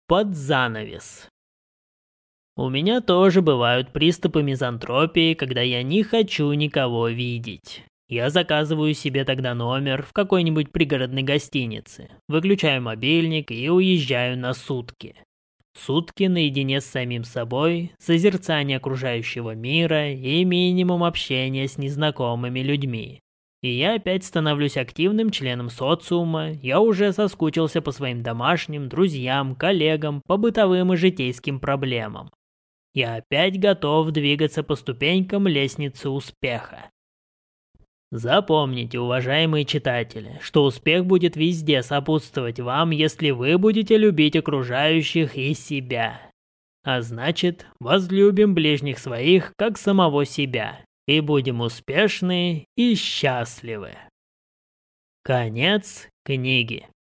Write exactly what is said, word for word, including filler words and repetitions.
Под занавес. У меня тоже бывают приступы мизантропии, когда я не хочу никого видеть. Я заказываю себе тогда номер в какой-нибудь пригородной гостинице, выключаю мобильник и уезжаю на сутки. Сутки наедине с самим собой, созерцание окружающего мира и минимум общения с незнакомыми людьми. И я опять становлюсь активным членом социума, я уже соскучился по своим домашним, друзьям, коллегам, по бытовым и житейским проблемам. Я опять готов двигаться по ступенькам лестницы успеха. Запомните, уважаемые читатели, что успех будет везде сопутствовать вам, если вы будете любить окружающих и себя. А значит, возлюбим ближних своих, как самого себя, и будем успешны и счастливы. Конец книги.